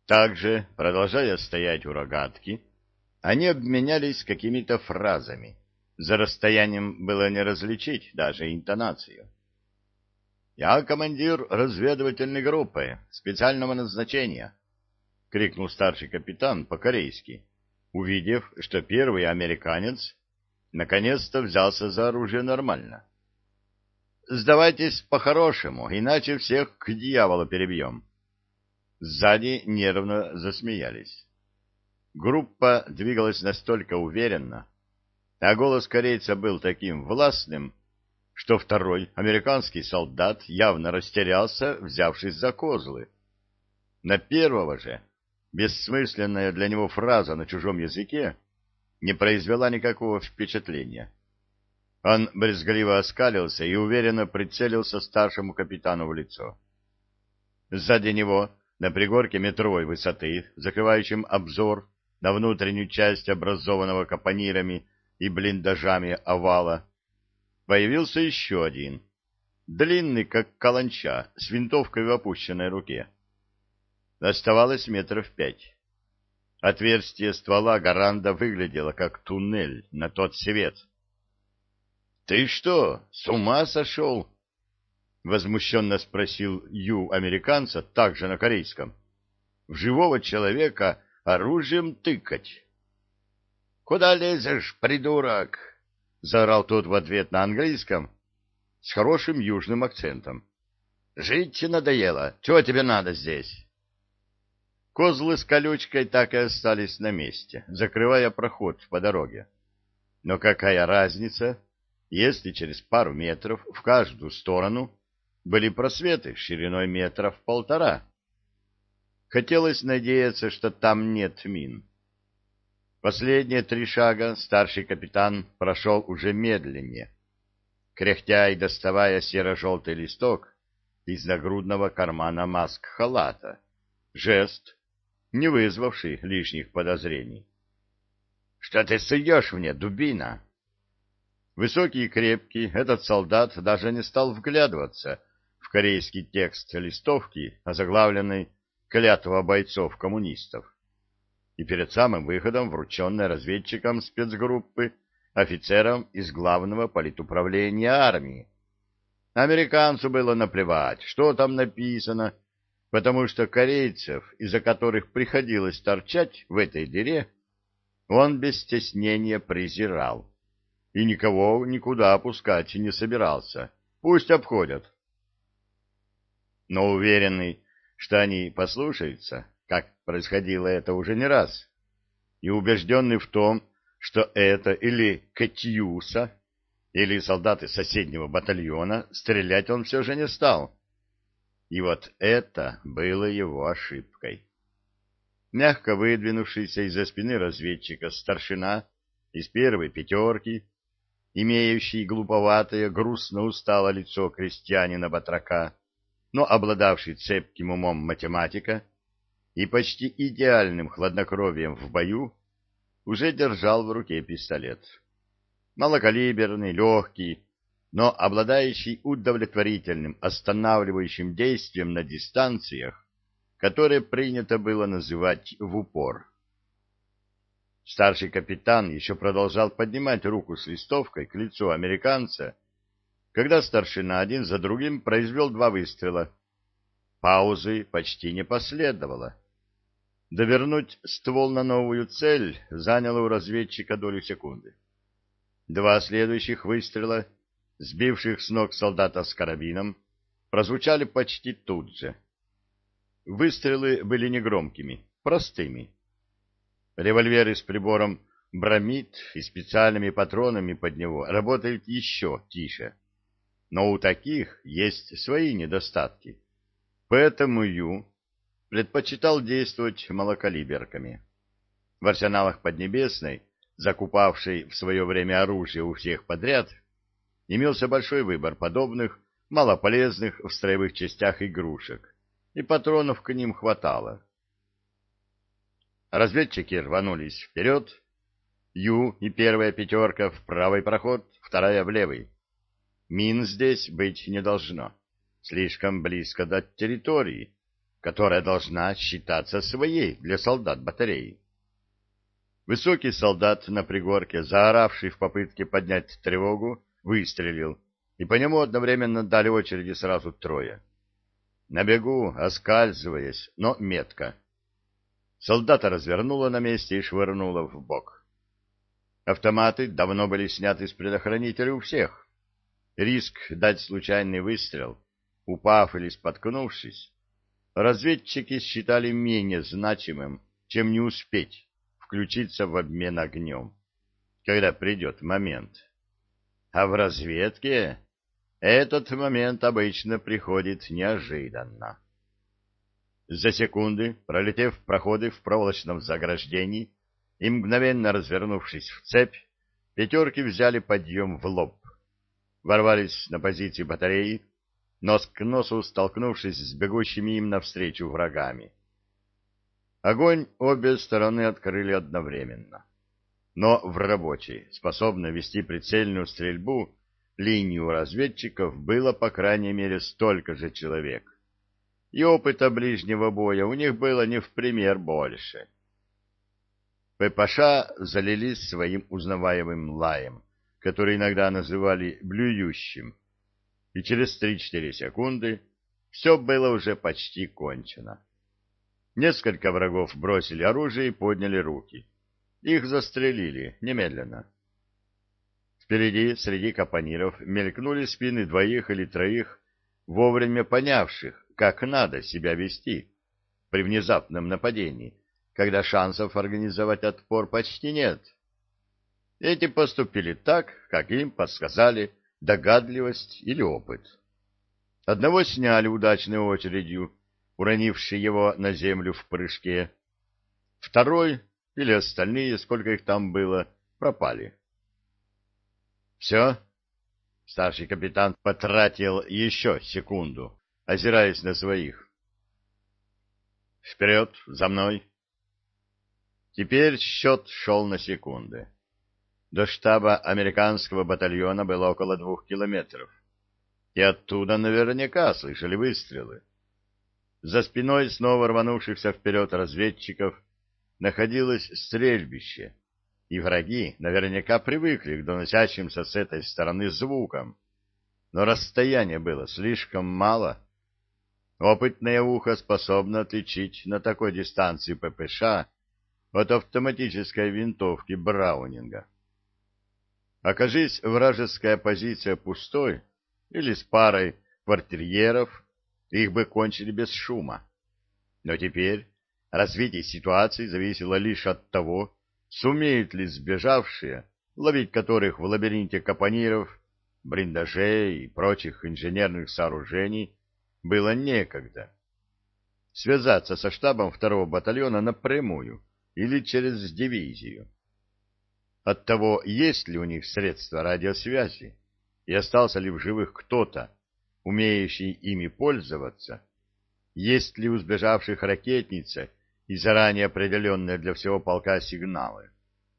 Также, продолжая стоять у рогатки, они обменялись какими-то фразами. За расстоянием было не различить даже интонацию. «Я командир разведывательной группы специального назначения», — крикнул старший капитан по-корейски, увидев, что первый американец наконец-то взялся за оружие нормально. «Сдавайтесь по-хорошему, иначе всех к дьяволу перебьем». Сзади нервно засмеялись. Группа двигалась настолько уверенно, а голос корейца был таким властным, что второй американский солдат явно растерялся, взявшись за козлы. На первого же бессмысленная для него фраза на чужом языке не произвела никакого впечатления. Он брезгливо оскалился и уверенно прицелился старшему капитану в лицо. Сзади него, на пригорке метровой высоты, закрывающем обзор на внутреннюю часть образованного капонирами и блиндажами овала, появился еще один, длинный, как каланча, с винтовкой в опущенной руке. Оставалось метров 5. Отверстие ствола Гаранда выглядело как туннель на тот свет. — Ты что, с ума сошел? — возмущенно спросил Ю американца, также на корейском. — В живого человека оружием тыкать? — Куда лезешь, придурок? — заорал тот в ответ на английском с хорошим южным акцентом. — Жить надоело. Чего тебе надо здесь? Козлы с колючкой так и остались на месте, закрывая проход по дороге. Но какая разница, если через пару метров в каждую сторону были просветы шириной метров 1,5? Хотелось надеяться, что там нет мин. Последние 3 шага старший капитан прошел уже медленнее, кряхтя и доставая серо-желтый листок из нагрудного кармана маск-халата. Жест, не вызвавший лишних подозрений. — Что ты суешь мне, дубина? Высокий и крепкий, этот солдат даже не стал вглядываться в корейский текст листовки, озаглавленной «Клятва бойцов-коммунистов», и перед самым выходом врученной разведчиком спецгруппы офицером из главного политуправления армии. Американцу было наплевать, что там написано, потому что корейцев, из-за которых приходилось торчать в этой дыре, он без стеснения презирал и никого никуда опускать не собирался. Пусть обходят. Но уверенный, что они послушаются, как происходило это уже не раз, и убежденный в том, что это или «Катюса», или солдаты соседнего батальона, стрелять он все же не стал. И вот это было его ошибкой. Мягко выдвинувшийся из-за спины разведчика старшина из первой 5-ки, имеющий глуповатое, грустно устало лицо крестьянина-батрака, но обладавший цепким умом математика и почти идеальным хладнокровием в бою, уже держал в руке пистолет. Малокалиберный, легкий, но обладающий удовлетворительным останавливающим действием на дистанциях, которые принято было называть в упор. Старший капитан еще продолжал поднимать руку с листовкой к лицу американца, когда старшина один за другим произвел 2 выстрела. Паузы почти не последовало. Довернуть ствол на новую цель заняло у разведчика долю секунды. 2 следующих выстрела, сбивших с ног солдата с карабином, прозвучали почти тут же. Выстрелы были негромкими, простыми. Револьверы с прибором бромид и специальными патронами под него работают еще тише. Но у таких есть свои недостатки. Поэтому Ю предпочитал действовать малокалиберками. В арсеналах Поднебесной, закупавшей в свое время оружие у всех подряд, имелся большой выбор подобных малополезных в строевых частях игрушек, и патронов к ним хватало. Разведчики рванулись вперед. Ю и первая 5-ка в правый проход, вторая в левый. Мин здесь быть не должно. Слишком близко до территории, которая должна считаться своей для солдат батареи. Высокий солдат на пригорке, заоравший в попытке поднять тревогу, выстрелил, и по нему одновременно дали очереди сразу трое. На бегу, оскальзываясь, но метко. Солдата развернуло на месте и швырнуло в бок. Автоматы давно были сняты с предохранителя у всех. Риск дать случайный выстрел, упав или споткнувшись, разведчики считали менее значимым, чем не успеть включиться в обмен огнем, когда придет момент. А в разведке этот момент обычно приходит неожиданно. За секунды, пролетев проходы в проволочном заграждении и мгновенно развернувшись в цепь, пятерки взяли подъем в лоб, ворвались на позиции батареи, нос к носу столкнувшись с бегущими им навстречу врагами. Огонь обе стороны открыли одновременно. Но в рабочей, способной вести прицельную стрельбу, линии у разведчиков было по крайней мере столько же человек. И опыта ближнего боя у них было не в пример больше. ППШ залились своим узнаваемым лаем, который иногда называли блюющим, и через 3-4 секунды все было уже почти кончено. Несколько врагов бросили оружие и подняли руки. Их застрелили немедленно. Впереди, среди капониров, мелькнули спины 2 или 3, вовремя понявших, как надо себя вести при внезапном нападении, когда шансов организовать отпор почти нет. Эти поступили так, как им подсказали догадливость или опыт. Одного сняли удачной очередью, уронивший его на землю в прыжке. Второй, или остальные, сколько их там было, пропали. «Все?» — старший капитан потратил еще секунду, озираясь на своих. «Вперед, за мной!» Теперь счет шел на секунды. До штаба американского батальона было около 2 километров, и оттуда наверняка слышали выстрелы. За спиной снова рванувшихся вперед разведчиков находилось стрельбище, и враги наверняка привыкли к доносящимся с этой стороны звукам, но расстояние было слишком мало. Опытное ухо способно отличить на такой дистанции ППШ от автоматической винтовки Браунинга. Окажись вражеская позиция пустой или с парой квартирьеров, их бы кончили без шума. Но теперь развитие ситуации зависело лишь от того, сумеют ли сбежавшие, ловить которых в лабиринте капониров, блиндажей и прочих инженерных сооружений было некогда, связаться со штабом 2-го батальона напрямую или через дивизию. От того, есть ли у них средства радиосвязи и остался ли в живых кто-то, умеющий ими пользоваться, есть ли у сбежавших ракетница и заранее определенные для всего полка сигналы.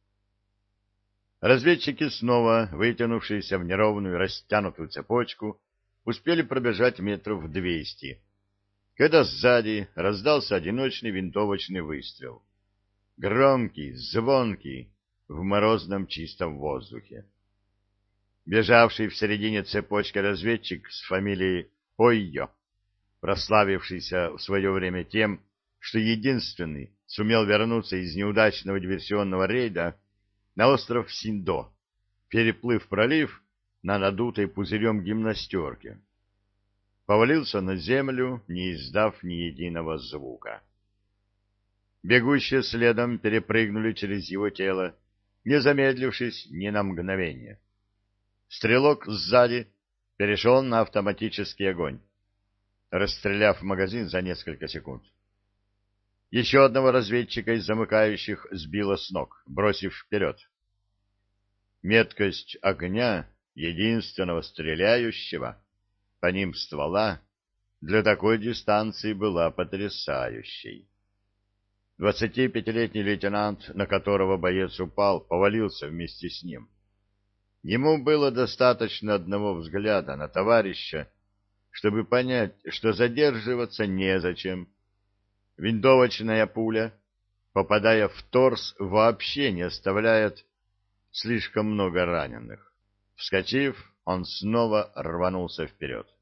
Разведчики, снова вытянувшиеся в неровную растянутую цепочку, успели пробежать метров 200, когда сзади раздался одиночный винтовочный выстрел. Громкий, звонкий, в морозном чистом воздухе. Бежавший в середине цепочки разведчик с фамилией Ойо, прославившийся в свое время тем, что единственный сумел вернуться из неудачного диверсионного рейда на остров Синдо, переплыв пролив на надутой пузырем гимнастерке, повалился на землю, не издав ни единого звука. Бегущие следом перепрыгнули через его тело, не замедлившись ни на мгновение. Стрелок сзади перешел на автоматический огонь, расстреляв магазин за несколько секунд. Еще одного разведчика из замыкающих сбило с ног, бросив вперед. Меткость огня единственного стреляющего по ним ствола для такой дистанции была потрясающей. 25-летний лейтенант, на которого боец упал, повалился вместе с ним. Ему было достаточно одного взгляда на товарища, чтобы понять, что задерживаться незачем, Винтовочная пуля, попадая в торс, вообще не оставляет слишком много раненых. Вскочив, он снова рванулся вперед.